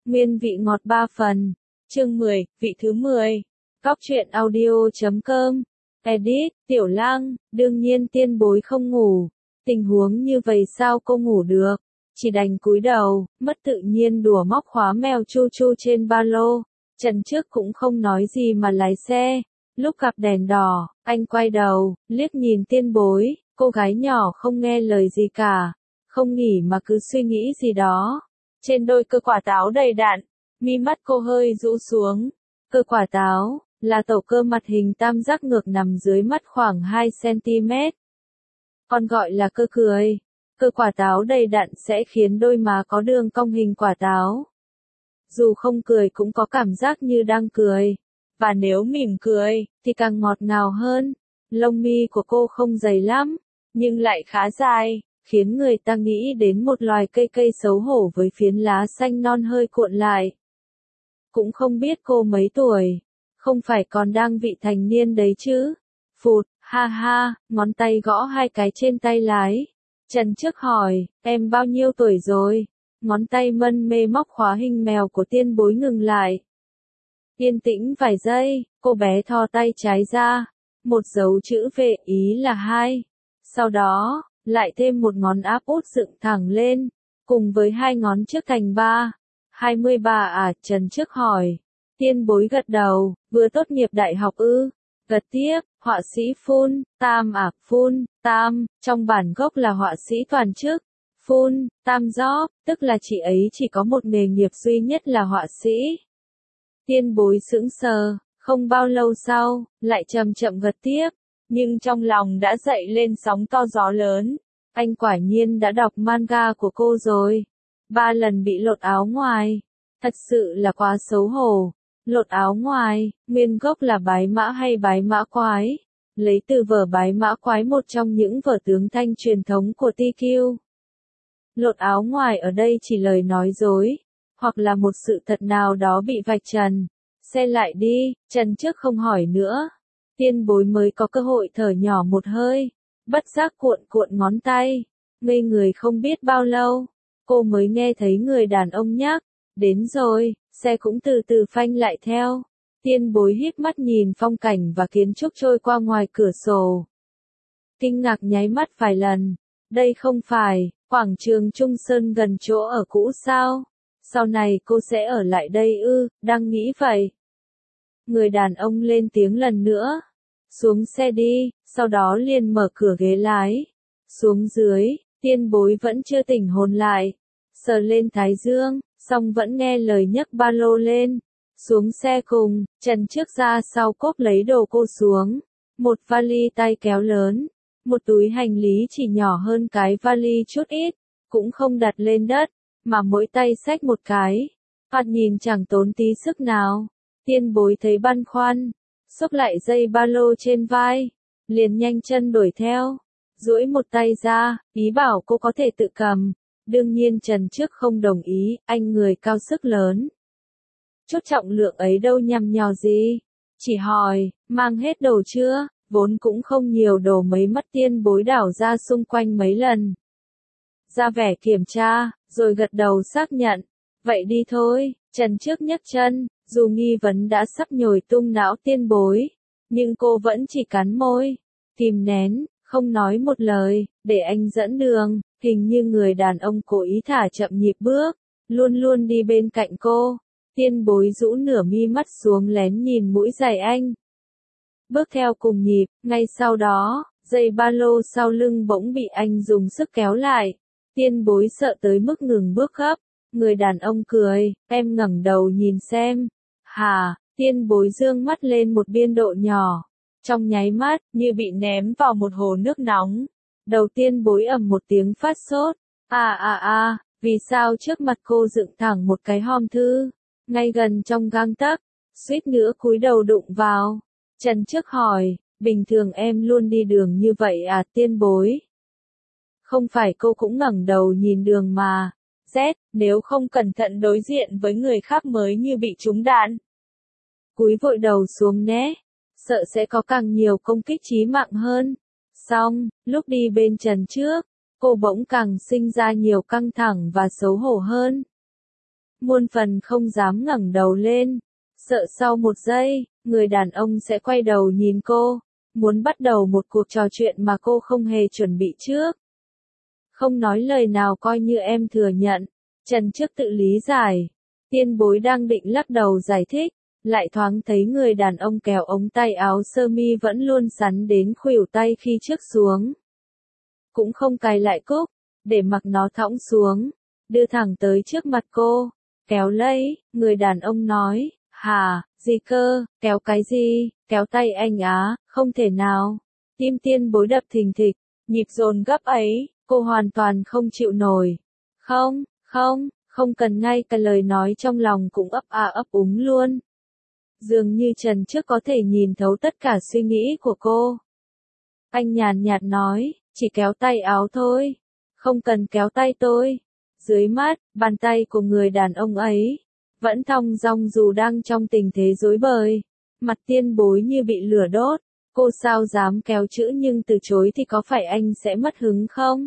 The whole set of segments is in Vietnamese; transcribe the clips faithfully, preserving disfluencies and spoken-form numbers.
Nguyên vị ngọt ba phần. Chương mười, vị thứ mười. Góc truyện audio chấm com. Edit, Tiểu Lang, đương nhiên Tiên Bối không ngủ. Tình huống như vậy sao cô ngủ được? Chỉ đành cúi đầu, mất tự nhiên đùa móc khóa mèo chu chu trên ba lô. Trần trước cũng không nói gì mà lái xe. Lúc gặp đèn đỏ, anh quay đầu, liếc nhìn Tiên Bối, cô gái nhỏ không nghe lời gì cả. Không nghỉ mà cứ suy nghĩ gì đó. Trên đôi cơ quả táo đầy đặn, mi mắt cô hơi rũ xuống. Cơ quả táo là tổ cơ mặt hình tam giác ngược nằm dưới mắt khoảng hai xăng ti mét. Còn gọi là cơ cười. Cơ quả táo đầy đặn sẽ khiến đôi má có đường cong hình quả táo. Dù không cười cũng có cảm giác như đang cười. Và nếu mỉm cười, thì càng ngọt ngào hơn. Lông mi của cô không dày lắm, nhưng lại khá dài, khiến người ta nghĩ đến một loài cây cây xấu hổ với phiến lá xanh non hơi cuộn lại. Cũng không biết cô mấy tuổi, không phải còn đang vị thành niên đấy chứ. Phụt, ha ha, ngón tay gõ hai cái trên tay lái. Trần trước hỏi, em bao nhiêu tuổi rồi? Ngón tay mân mê móc khóa hình mèo của Tiên Bối ngừng lại. Yên tĩnh vài giây, cô bé thò tay trái ra. Một dấu chữ V ý là hai. Sau đó, lại thêm một ngón áp út dựng thẳng lên, cùng với hai ngón trước thành ba. hai mươi ba à, Trần trước hỏi. Tiên Bối gật đầu, vừa tốt nghiệp đại học ư? Gật tiếp, họa sĩ full, tam à, full, tam, trong bản gốc là họa sĩ toàn chức. Full, tam job, tức là chị ấy chỉ có một nghề nghiệp duy nhất là họa sĩ. Tiên Bối sững sờ, không bao lâu sau, lại chậm chậm gật tiếp, nhưng trong lòng đã dậy lên sóng to gió lớn. Anh quả nhiên đã đọc manga của cô rồi. Ba lần bị lột áo ngoài. Thật sự là quá xấu hổ. Lột áo ngoài, nguyên gốc là Bái Mã hay Bái Mã Quái. Lấy từ vở Bái Mã Quái, một trong những vở tướng thanh truyền thống của tê quy. Lột áo ngoài ở đây chỉ lời nói dối, hoặc là một sự thật nào đó bị vạch trần. Xe lại đi, Trần trước không hỏi nữa. Tiên Bối mới có cơ hội thở nhỏ một hơi, bất giác cuộn cuộn ngón tay. Ngây người không biết bao lâu, cô mới nghe thấy người đàn ông nhắc, đến rồi, xe cũng từ từ phanh lại theo. Tiên Bối híp mắt nhìn phong cảnh và kiến trúc trôi qua ngoài cửa sổ. Kinh ngạc nháy mắt vài lần, đây không phải quảng trường Trung Sơn gần chỗ ở cũ sao? Sau này cô sẽ ở lại đây ư? Đang nghĩ vậy. Người đàn ông lên tiếng lần nữa. Xuống xe đi, sau đó liền mở cửa ghế lái. Xuống dưới, Tiên Bối vẫn chưa tỉnh hồn lại. Sờ lên thái dương, xong vẫn nghe lời nhấc ba lô lên. Xuống xe cùng, Trần trước ra sau cốp lấy đồ cô xuống. Một vali tay kéo lớn. Một túi hành lý chỉ nhỏ hơn cái vali chút ít. Cũng không đặt lên đất, mà mỗi tay xách một cái. Thoạt nhìn chẳng tốn tí sức nào. Tiên Bối thấy băn khoăn, xốc lại dây ba lô trên vai, liền nhanh chân đuổi theo, duỗi một tay ra, ý bảo cô có thể tự cầm. Đương nhiên Trần trước không đồng ý, anh người cao sức lớn. Chút trọng lượng ấy đâu nhằm nhò gì, chỉ hỏi, mang hết đồ chưa, vốn cũng không nhiều đồ, mấy mắt Tiên Bối đảo ra xung quanh mấy lần. Ra vẻ kiểm tra, rồi gật đầu xác nhận, vậy đi thôi. Trần trước nhấc chân, dù nghi vấn đã sắp nhồi tung não Tiên Bối, nhưng cô vẫn chỉ cắn môi, kìm nén, không nói một lời, để anh dẫn đường. Hình như người đàn ông cố ý thả chậm nhịp bước, luôn luôn đi bên cạnh cô. Tiên Bối rũ nửa mi mắt xuống lén nhìn mũi giày anh. Bước theo cùng nhịp, ngay sau đó, dây ba lô sau lưng bỗng bị anh dùng sức kéo lại. Tiên Bối sợ tới mức ngừng bước gấp. Người đàn ông cười, em ngẩng đầu nhìn xem. Hà, Tiên Bối dương mắt lên một biên độ nhỏ. Trong nháy mắt, như bị ném vào một hồ nước nóng. Đầu Tiên Bối ầm một tiếng phát sốt. À à à, vì sao trước mặt cô dựng thẳng một cái hòm thư, ngay gần trong gang tấc, suýt nữa cúi đầu đụng vào. Trần trước hỏi, bình thường em luôn đi đường như vậy à Tiên Bối? Không phải cô cũng ngẩng đầu nhìn đường mà. Z, nếu không cẩn thận đối diện với người khác mới như bị trúng đạn. Cúi vội đầu xuống nhé, sợ sẽ có càng nhiều công kích chí mạng hơn. Xong, lúc đi bên Trần trước, cô bỗng càng sinh ra nhiều căng thẳng và xấu hổ hơn. muôn phần không dám ngẩng đầu lên, sợ sau một giây, người đàn ông sẽ quay đầu nhìn cô, muốn bắt đầu một cuộc trò chuyện mà cô không hề chuẩn bị trước. Không nói lời nào coi như em thừa nhận, Trần Trước tự lý giải. Tiên bối đang định lắc đầu giải thích, lại thoáng thấy người đàn ông kéo ống tay áo sơ mi vẫn luôn sắn đến khuỷu tay khi trước xuống. Cũng không cài lại cúc, để mặc nó thõng xuống, đưa thẳng tới trước mặt cô, kéo lấy, người đàn ông nói, hả, gì cơ, kéo cái gì, kéo tay anh á, không thể nào. Tim tiên bối đập thình thịch, nhịp dồn gấp ấy, cô hoàn toàn không chịu nổi. Không, không, không cần, ngay cả lời nói trong lòng cũng ấp a ấp úng luôn. Dường như Trần Trước có thể nhìn thấu tất cả suy nghĩ của cô. Anh nhàn nhạt nói, chỉ kéo tay áo thôi, không cần kéo tay tôi. Dưới mắt, bàn tay của người đàn ông ấy, vẫn thong dong dù đang trong tình thế rối bời. Mặt tiên bối như bị lửa đốt, cô sao dám kéo chữ nhưng từ chối thì có phải anh sẽ mất hứng không?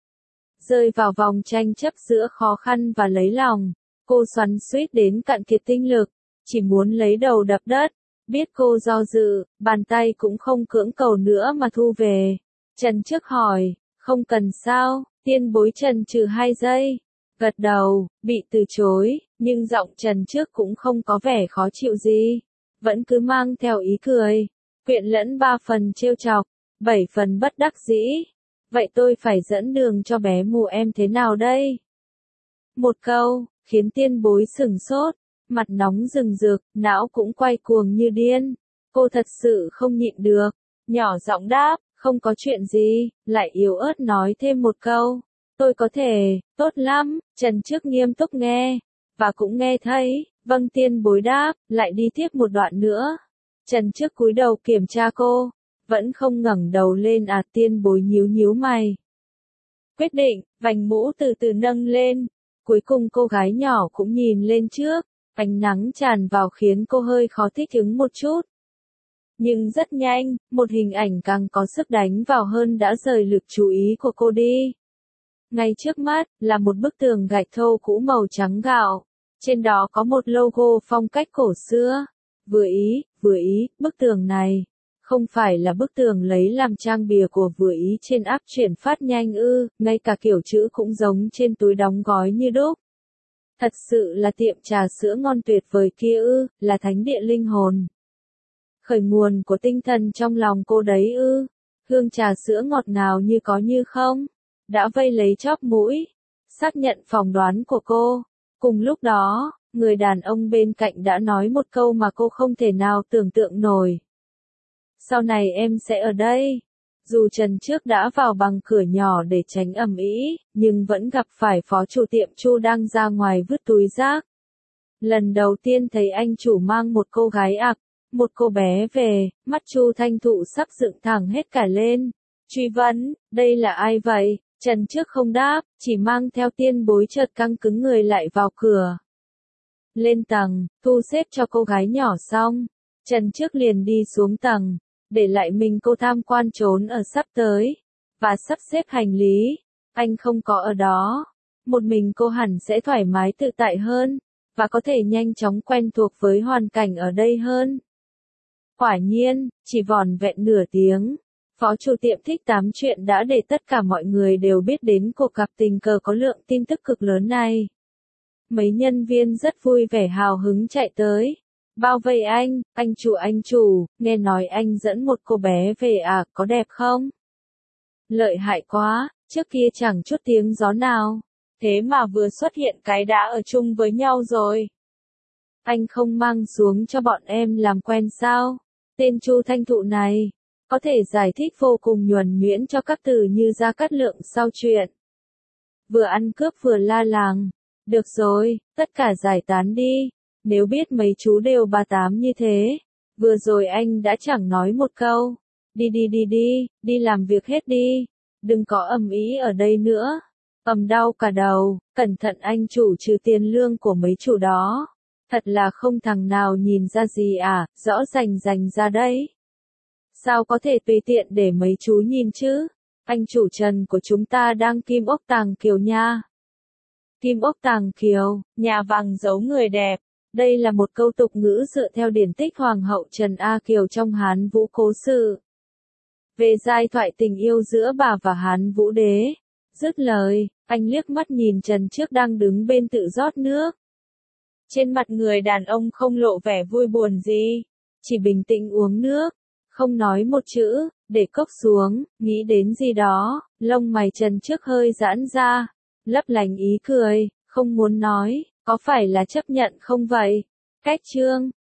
Rơi vào vòng tranh chấp giữa khó khăn và lấy lòng, cô xoắn xuýt đến cạn kiệt tinh lực, chỉ muốn lấy đầu đập đất. Biết cô do dự, bàn tay cũng không cưỡng cầu nữa mà thu về. Trần Trước hỏi, không cần sao, tiên bối trần trừ hai giây. Gật đầu, bị từ chối, nhưng giọng Trần Trước cũng không có vẻ khó chịu gì. Vẫn cứ mang theo ý cười, quyện lẫn ba phần trêu chọc, bảy phần bất đắc dĩ. Vậy tôi phải dẫn đường cho bé mù em thế nào đây? Một câu, khiến tiên bối sửng sốt, mặt nóng rừng rực, não cũng quay cuồng như điên. Cô thật sự không nhịn được, nhỏ giọng đáp, không có chuyện gì, lại yếu ớt nói thêm một câu. Tôi có thể, tốt lắm, Trần Trước nghiêm túc nghe, và cũng nghe thấy, vâng tiên bối đáp, lại đi tiếp một đoạn nữa. Trần Trước cúi đầu kiểm tra cô, vẫn không ngẩng đầu lên à, tiên bối nhíu nhíu mày. Quyết định, vành mũ từ từ nâng lên, cuối cùng cô gái nhỏ cũng nhìn lên trước, ánh nắng tràn vào khiến cô hơi khó thích ứng một chút. Nhưng rất nhanh, một hình ảnh càng có sức đánh vào hơn đã rời lực chú ý của cô đi. Ngay trước mắt, là một bức tường gạch thô cũ màu trắng gạo. Trên đó có một logo phong cách cổ xưa. Vừa ý, vừa ý, bức tường này. Không phải là bức tường lấy làm trang bìa của vừa ý trên app chuyển phát nhanh ư, ngay cả kiểu chữ cũng giống trên túi đóng gói như đúc. Thật sự là tiệm trà sữa ngon tuyệt vời kia ư, là thánh địa linh hồn. Khởi nguồn của tinh thần trong lòng cô đấy ư, hương trà sữa ngọt ngào như có như không. Đã vây lấy chóp mũi, xác nhận phỏng đoán của cô. Cùng lúc đó, người đàn ông bên cạnh đã nói một câu mà cô không thể nào tưởng tượng nổi. Sau này em sẽ ở đây. Dù Trần Trước đã vào bằng cửa nhỏ để tránh ầm ĩ, nhưng vẫn gặp phải phó chủ tiệm Chu đang ra ngoài vứt túi rác. Lần đầu tiên thấy anh chủ mang một cô gái ạc, một cô bé về, mắt Chu Thanh Thụ sắc dựng thẳng hết cả lên. Truy vấn, đây là ai vậy? Trần Trước không đáp, chỉ mang theo tiên bối chợt căng cứng người lại vào cửa. Lên tầng, thu xếp cho cô gái nhỏ xong, Trần Trước liền đi xuống tầng, để lại mình cô tham quan trốn ở sắp tới, và sắp xếp hành lý. Anh không có ở đó, một mình cô hẳn sẽ thoải mái tự tại hơn, và có thể nhanh chóng quen thuộc với hoàn cảnh ở đây hơn. Quả nhiên, chỉ vỏn vẹn nửa tiếng. Phó chủ tiệm thích tám chuyện đã để tất cả mọi người đều biết đến cuộc gặp tình cờ có lượng tin tức cực lớn này. Mấy nhân viên rất vui vẻ hào hứng chạy tới. Bao vây anh, anh chủ anh chủ, nghe nói anh dẫn một cô bé về à, có đẹp không? Lợi hại quá, trước kia chẳng chút tiếng gió nào. Thế mà vừa xuất hiện cái đã ở chung với nhau rồi. Anh không mang xuống cho bọn em làm quen sao? Tên Chu Thanh Thụ này có thể giải thích vô cùng nhuần nhuyễn cho các từ như Gia Cát Lượng sau chuyện. Vừa ăn cướp vừa la làng. Được rồi, tất cả giải tán đi. Nếu biết mấy chú đều ba tám như thế. Vừa rồi anh đã chẳng nói một câu. Đi đi đi đi, đi làm việc hết đi. Đừng có ầm ĩ ở đây nữa. Ầm đau cả đầu, cẩn thận anh chủ trừ tiền lương của mấy chủ đó. Thật là không thằng nào nhìn ra gì à, rõ rành rành ra đấy. Sao có thể tùy tiện để mấy chú nhìn chứ? Anh chủ Trần của chúng ta đang kim ốc tàng kiều nha. Kim ốc tàng kiều, nhà vàng giấu người đẹp. Đây là một câu tục ngữ dựa theo điển tích Hoàng hậu Trần A Kiều trong Hán Vũ Cố Sự. Về giai thoại tình yêu giữa bà và Hán Vũ Đế. Dứt lời, anh liếc mắt nhìn Trần Trước đang đứng bên tự rót nước. Trên mặt người đàn ông không lộ vẻ vui buồn gì, chỉ bình tĩnh uống nước, không nói một chữ, để cốc xuống, nghĩ đến gì đó, lông mày Trần Trước hơi giãn ra, lấp lánh ý cười, không muốn nói, có phải là chấp nhận không vậy? Cách chương